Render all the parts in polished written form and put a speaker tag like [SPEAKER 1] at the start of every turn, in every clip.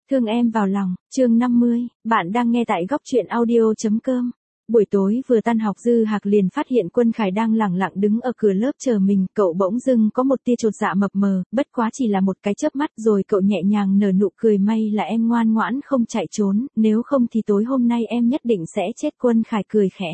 [SPEAKER 1] Thương em vào lòng, chương 50, bạn đang nghe tại góc truyện audio.com. Buổi tối vừa tan học Dư Hạc liền phát hiện Quân Khải đang lẳng lặng đứng ở cửa lớp chờ mình, cậu bỗng dưng có một tia chột dạ mập mờ, bất quá chỉ là một cái chớp mắt rồi cậu nhẹ nhàng nở nụ cười, may là em ngoan ngoãn không chạy trốn, nếu không thì tối hôm nay em nhất định sẽ chết. Quân Khải cười khẽ.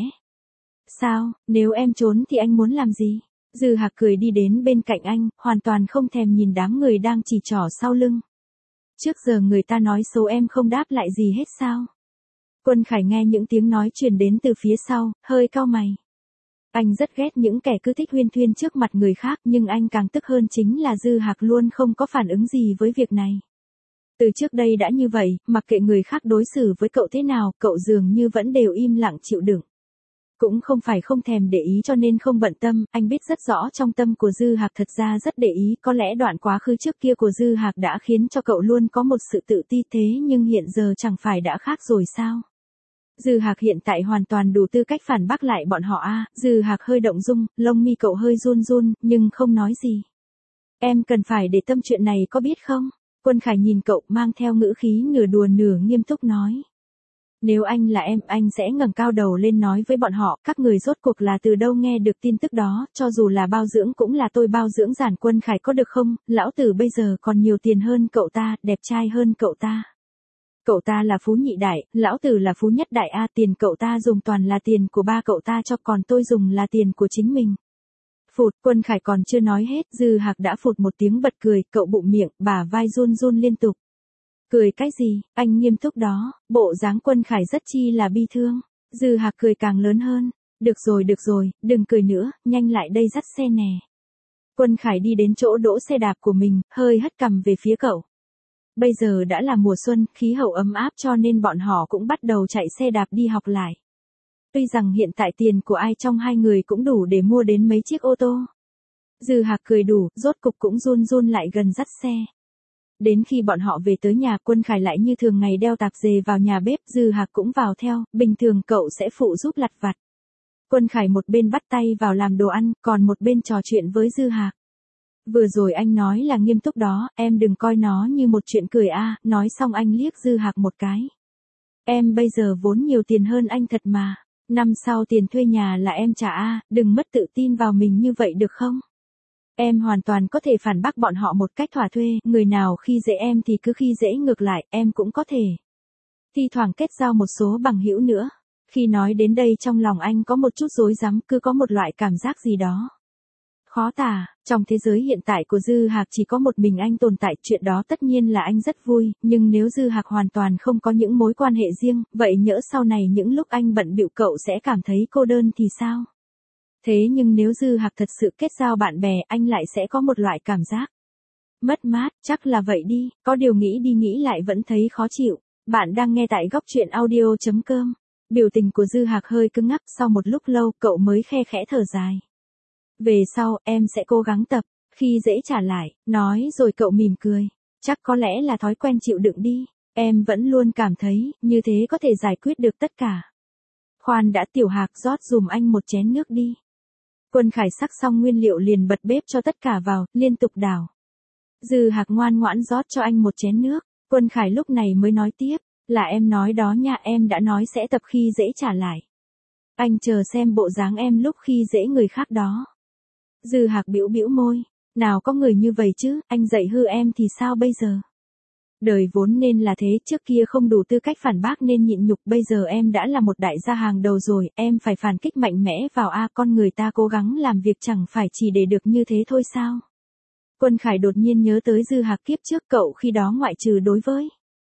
[SPEAKER 1] Sao, nếu em trốn thì anh muốn làm gì? Dư Hạc cười đi đến bên cạnh anh, hoàn toàn không thèm nhìn đám người đang chỉ trỏ sau lưng. Trước giờ người ta nói xấu em không đáp lại gì hết sao? Quân Khải nghe những tiếng nói truyền đến từ phía sau, hơi cau mày. Anh rất ghét những kẻ cứ thích huyên thuyên trước mặt người khác, nhưng anh càng tức hơn chính là Dư Hạc luôn không có phản ứng gì với việc này. Từ trước đây đã như vậy, mặc kệ người khác đối xử với cậu thế nào, cậu dường như vẫn đều im lặng chịu đựng. Cũng không phải không thèm để ý cho nên không bận tâm, anh biết rất rõ trong tâm của Dư Hạc thật ra rất để ý, có lẽ đoạn quá khứ trước kia của Dư Hạc đã khiến cho cậu luôn có một sự tự ti, thế nhưng hiện giờ chẳng phải đã khác rồi sao? Dư Hạc hiện tại hoàn toàn đủ tư cách phản bác lại bọn họ a. Dư Hạc hơi động dung, lông mi cậu hơi run run, nhưng không nói gì. Em cần phải để tâm chuyện này có biết không? Quân Khải nhìn cậu mang theo ngữ khí nửa đùa nửa nghiêm túc nói. Nếu anh là em, anh sẽ ngẩng cao đầu lên nói với bọn họ, các người rốt cuộc là từ đâu nghe được tin tức đó, cho dù là bao dưỡng cũng là tôi bao dưỡng. Giản Quân Khải có được không, lão tử bây giờ còn nhiều tiền hơn cậu ta, đẹp trai hơn cậu ta. Cậu ta là phú nhị đại, lão tử là phú nhất đại a, tiền cậu ta dùng toàn là tiền của ba cậu ta cho, còn tôi dùng là tiền của chính mình. Phụt, Quân Khải còn chưa nói hết, Dư Hạc đã phụt một tiếng bật cười, cậu bụng miệng, bả vai run run liên tục. Cười cái gì, anh nghiêm túc đó, bộ dáng Quân Khải rất chi là bi thương. Dư Hạc cười càng lớn hơn. Được rồi, đừng cười nữa, nhanh lại đây dắt xe nè. Quân Khải đi đến chỗ đỗ xe đạp của mình, hơi hất cằm về phía cậu. Bây giờ đã là mùa xuân, khí hậu ấm áp cho nên bọn họ cũng bắt đầu chạy xe đạp đi học lại. Tuy rằng hiện tại tiền của ai trong hai người cũng đủ để mua đến mấy chiếc ô tô. Dư Hạc cười đủ, rốt cục cũng run run lại gần dắt xe. Đến khi bọn họ về tới nhà, Quân Khải lại như thường ngày đeo tạp dề vào nhà bếp, Dư Hạc cũng vào theo, bình thường cậu sẽ phụ giúp lặt vặt. Quân Khải một bên bắt tay vào làm đồ ăn, còn một bên trò chuyện với Dư Hạc. Vừa rồi anh nói là nghiêm túc đó, em đừng coi nó như một chuyện cười a. Nói xong anh liếc Dư Hạc một cái. Em bây giờ vốn nhiều tiền hơn anh thật mà, năm sau tiền thuê nhà là em trả a, đừng mất tự tin vào mình như vậy được không? Em hoàn toàn có thể phản bác bọn họ một cách thỏa thuê, người nào khi dễ em thì cứ khi dễ ngược lại, em cũng có thể. Thi thoảng kết giao một số bằng hữu nữa. Khi nói đến đây trong lòng anh có một chút rối rắm, cứ có một loại cảm giác gì đó khó tả. Trong thế giới hiện tại của Dư Hạc chỉ có một mình anh tồn tại, chuyện đó tất nhiên là anh rất vui, nhưng nếu Dư Hạc hoàn toàn không có những mối quan hệ riêng, vậy nhỡ sau này những lúc anh bận bịu cậu sẽ cảm thấy cô đơn thì sao? Thế nhưng nếu Dư Hạc thật sự kết giao bạn bè, anh lại sẽ có một loại cảm giác mất mát, chắc là vậy đi, có điều nghĩ đi nghĩ lại vẫn thấy khó chịu. Bạn đang nghe tại góc truyện audio.com. Biểu tình của Dư Hạc hơi cứng ngắc, sau một lúc lâu cậu mới khe khẽ thở dài. Về sau, em sẽ cố gắng tập, khi dễ trả lại, nói rồi cậu mỉm cười. Chắc có lẽ là thói quen chịu đựng đi, em vẫn luôn cảm thấy, như thế có thể giải quyết được tất cả. Khoan đã, Tiểu Hạc rót dùm anh một chén nước đi. Quân Khải sắc xong nguyên liệu liền bật bếp cho tất cả vào, liên tục đảo. Dư Hạc ngoan ngoãn rót cho anh một chén nước, Quân Khải lúc này mới nói tiếp, là em nói đó nha, em đã nói sẽ tập khi dễ trả lại. Anh chờ xem bộ dáng em lúc khi dễ người khác đó. Dư Hạc bĩu bĩu môi, nào có người như vậy chứ, anh dạy hư em thì sao bây giờ? Đời vốn nên là thế, trước kia không đủ tư cách phản bác nên nhịn nhục, bây giờ em đã là một đại gia hàng đầu rồi, em phải phản kích mạnh mẽ vào a, con người ta cố gắng làm việc chẳng phải chỉ để được như thế thôi sao? Quân Khải đột nhiên nhớ tới Dư Hạc kiếp trước cậu khi đó ngoại trừ đối với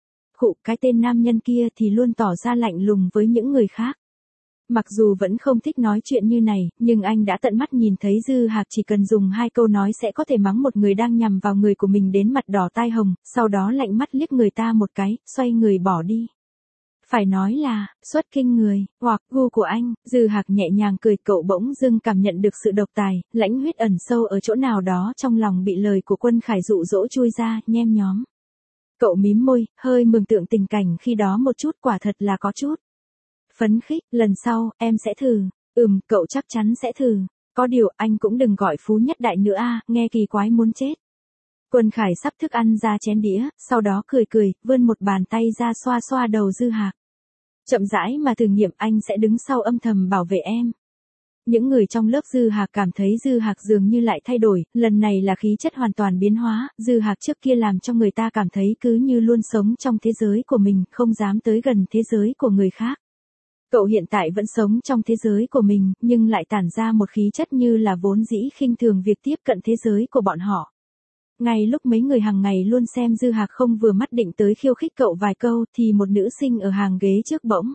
[SPEAKER 1] cái tên nam nhân kia thì luôn tỏ ra lạnh lùng với những người khác. Mặc dù vẫn không thích nói chuyện như này, nhưng anh đã tận mắt nhìn thấy Dư Hạc chỉ cần dùng 2 câu nói sẽ có thể mắng một người đang nhằm vào người của mình đến mặt đỏ tai hồng, sau đó lạnh mắt liếc người ta một cái, xoay người bỏ đi. Phải nói là, xuất kinh người, hoặc gu của anh. Dư Hạc nhẹ nhàng cười, cậu bỗng dưng cảm nhận được sự độc tài, lãnh huyết ẩn sâu ở chỗ nào đó trong lòng bị lời của Quân Khải dụ dỗ chui ra, nhem nhóm. Cậu mím môi, hơi mường tượng tình cảnh khi đó một chút, quả thật là có chút phấn khích. Lần sau, em sẽ thử. Cậu chắc chắn sẽ thử. Có điều, anh cũng đừng gọi phú nhất đại nữa a, nghe kỳ quái muốn chết. Quân Khải sắp thức ăn ra chén đĩa, sau đó cười cười, vươn một bàn tay ra xoa xoa đầu Dư Hạc. Chậm rãi mà thử nghiệm, anh sẽ đứng sau âm thầm bảo vệ em. Những người trong lớp Dư Hạc cảm thấy Dư Hạc dường như lại thay đổi, lần này là khí chất hoàn toàn biến hóa, Dư Hạc trước kia làm cho người ta cảm thấy cứ như luôn sống trong thế giới của mình, không dám tới gần thế giới của người khác. Cậu hiện tại vẫn sống trong thế giới của mình, nhưng lại tản ra một khí chất như là vốn dĩ khinh thường việc tiếp cận thế giới của bọn họ. Ngay lúc mấy người hàng ngày luôn xem Dư Hạc không vừa mắt định tới khiêu khích cậu vài câu thì một nữ sinh ở hàng ghế trước bỗng.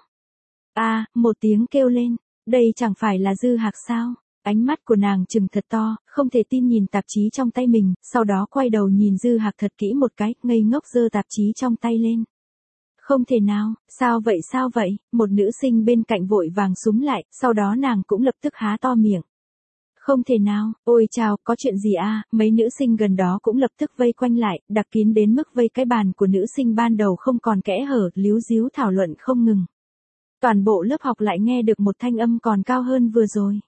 [SPEAKER 1] Một tiếng kêu lên, đây chẳng phải là Dư Hạc sao? Ánh mắt của nàng trừng thật to, không thể tin nhìn tạp chí trong tay mình, sau đó quay đầu nhìn Dư Hạc thật kỹ một cái, ngây ngốc giơ tạp chí trong tay lên. Không thể nào, sao vậy, một nữ sinh bên cạnh vội vàng súm lại, sau đó nàng cũng lập tức há to miệng. Không thể nào, ôi chào, có chuyện gì mấy nữ sinh gần đó cũng lập tức vây quanh lại, đặc kín đến mức vây cái bàn của nữ sinh ban đầu không còn kẽ hở, líu díu thảo luận không ngừng. Toàn bộ lớp học lại nghe được một thanh âm còn cao hơn vừa rồi.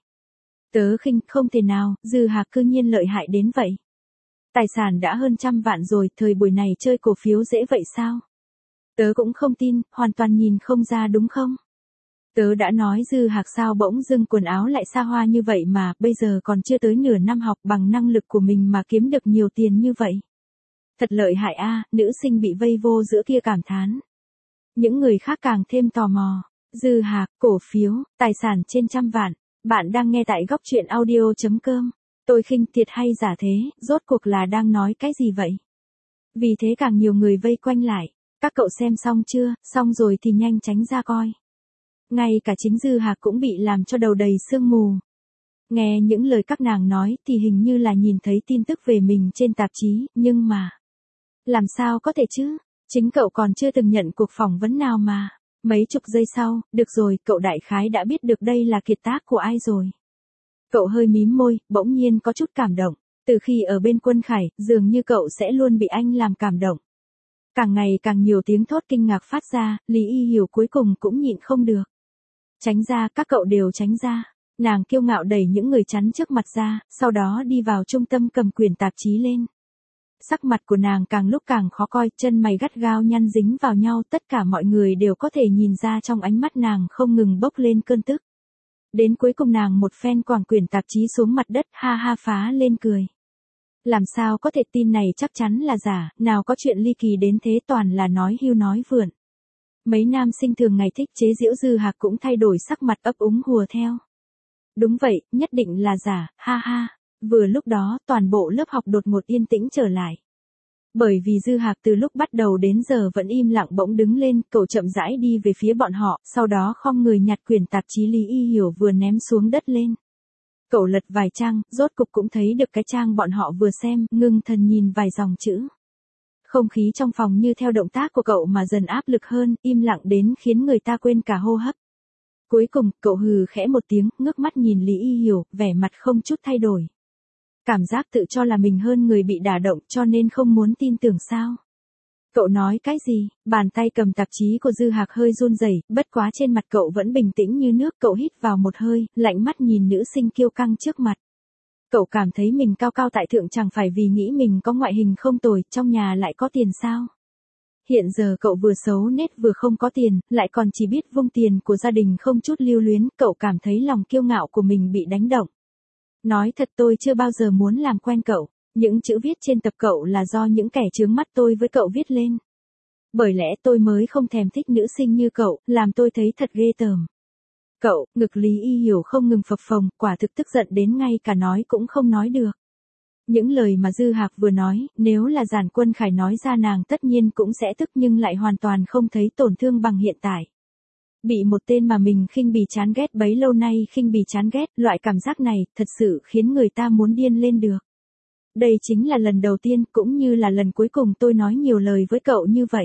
[SPEAKER 1] Tớ khinh, không thể nào, Dư Hạc cư nhiên lợi hại đến vậy. Tài sản đã hơn 100 vạn rồi, thời buổi này chơi cổ phiếu dễ vậy sao? Tớ cũng không tin, hoàn toàn nhìn không ra đúng không? Tớ đã nói Dư Hạc sao bỗng dưng quần áo lại xa hoa như vậy mà, bây giờ còn chưa tới nửa năm học bằng năng lực của mình mà kiếm được nhiều tiền như vậy. Thật lợi hại nữ sinh bị vây vô giữa kia cảm thán. Những người khác càng thêm tò mò. Dư Hạc, cổ phiếu, tài sản trên 100 vạn. Bạn đang nghe tại góc truyện audio.com. Tôi khinh thiệt hay giả thế, rốt cuộc là đang nói cái gì vậy? Vì thế càng nhiều người vây quanh lại. Các cậu xem xong chưa, xong rồi thì nhanh tránh ra coi. Ngay cả chính Dư Hạc cũng bị làm cho đầu đầy sương mù. Nghe những lời các nàng nói thì hình như là nhìn thấy tin tức về mình trên tạp chí, nhưng mà... Làm sao có thể chứ? Chính cậu còn chưa từng nhận cuộc phỏng vấn nào mà. Mấy chục giây sau, được rồi, cậu đại khái đã biết được đây là kiệt tác của ai rồi. Cậu hơi mím môi, bỗng nhiên có chút cảm động. Từ khi ở bên Quân Khải, dường như cậu sẽ luôn bị anh làm cảm động. Càng ngày càng nhiều tiếng thốt kinh ngạc phát ra, Lý Y Hiểu cuối cùng cũng nhịn không được. Tránh ra, các cậu đều tránh ra. Nàng kiêu ngạo đẩy những người chắn trước mặt ra, sau đó đi vào trung tâm cầm quyển tạp chí lên. Sắc mặt của nàng càng lúc càng khó coi, chân mày gắt gao nhăn dính vào nhau, tất cả mọi người đều có thể nhìn ra trong ánh mắt nàng không ngừng bốc lên cơn tức. Đến cuối cùng nàng một phen quẳng quyển tạp chí xuống mặt đất, ha ha phá lên cười. Làm sao có thể, tin này chắc chắn là giả, nào có chuyện ly kỳ đến thế, toàn là nói hưu nói vượn. Mấy nam sinh thường ngày thích chế giễu Dư Hạc cũng thay đổi sắc mặt ấp úng hùa theo. Đúng vậy, nhất định là giả, ha ha. Vừa lúc đó, toàn bộ lớp học đột ngột yên tĩnh trở lại. Bởi vì Dư Hạc từ lúc bắt đầu đến giờ vẫn im lặng, bỗng đứng lên, cậu chậm rãi đi về phía bọn họ, sau đó khom người nhặt quyển tạp chí Lý Y Hiểu vừa ném xuống đất lên. Cậu lật vài trang, rốt cục cũng thấy được cái trang bọn họ vừa xem, ngưng thần nhìn vài dòng chữ. Không khí trong phòng như theo động tác của cậu mà dần áp lực hơn, im lặng đến khiến người ta quên cả hô hấp. Cuối cùng, cậu hừ khẽ một tiếng, ngước mắt nhìn Lý Y Hiểu, vẻ mặt không chút thay đổi. Cảm giác tự cho là mình hơn người bị đả động, cho nên không muốn tin tưởng sao? Cậu nói cái gì? Bàn tay cầm tạp chí của Dư Hạc hơi run rẩy, bất quá trên mặt cậu vẫn bình tĩnh như nước, cậu hít vào một hơi, lạnh mắt nhìn nữ sinh kiêu căng trước mặt. Cậu cảm thấy mình cao cao tại thượng chẳng phải vì nghĩ mình có ngoại hình không tồi, trong nhà lại có tiền sao? Hiện giờ cậu vừa xấu nết vừa không có tiền, lại còn chỉ biết vung tiền của gia đình không chút lưu luyến, cậu cảm thấy lòng kiêu ngạo của mình bị đánh động. Nói thật, tôi chưa bao giờ muốn làm quen cậu, những chữ viết trên tập cậu là do những kẻ chướng mắt tôi với cậu viết lên. Bởi lẽ tôi mới không thèm thích nữ sinh như cậu, làm tôi thấy thật ghê tởm. Cậu, ngực Lý Y Hiểu không ngừng phập phồng, quả thực tức giận đến ngay cả nói cũng không nói được. Những lời mà Dư Hạc vừa nói, nếu là Giản Quân Khải nói ra nàng tất nhiên cũng sẽ tức, nhưng lại hoàn toàn không thấy tổn thương bằng hiện tại. Bị một tên mà mình khinh bỉ chán ghét bấy lâu nay khinh bỉ chán ghét, loại cảm giác này thật sự khiến người ta muốn điên lên được. Đây chính là lần đầu tiên cũng như là lần cuối cùng tôi nói nhiều lời với cậu như vậy.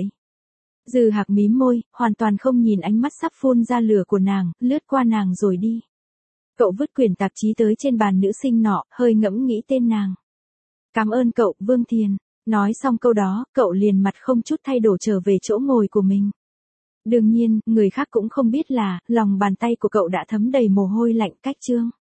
[SPEAKER 1] Dư Hạc mím môi, hoàn toàn không nhìn ánh mắt sắp phun ra lửa của nàng, lướt qua nàng rồi đi. Cậu vứt quyển tạp chí tới trên bàn nữ sinh nọ, hơi ngẫm nghĩ tên nàng. Cảm ơn cậu, Vương Thiền. Nói xong câu đó, cậu liền mặt không chút thay đổi trở về chỗ ngồi của mình. Đương nhiên, người khác cũng không biết là, lòng bàn tay của cậu đã thấm đầy mồ hôi lạnh cách chương.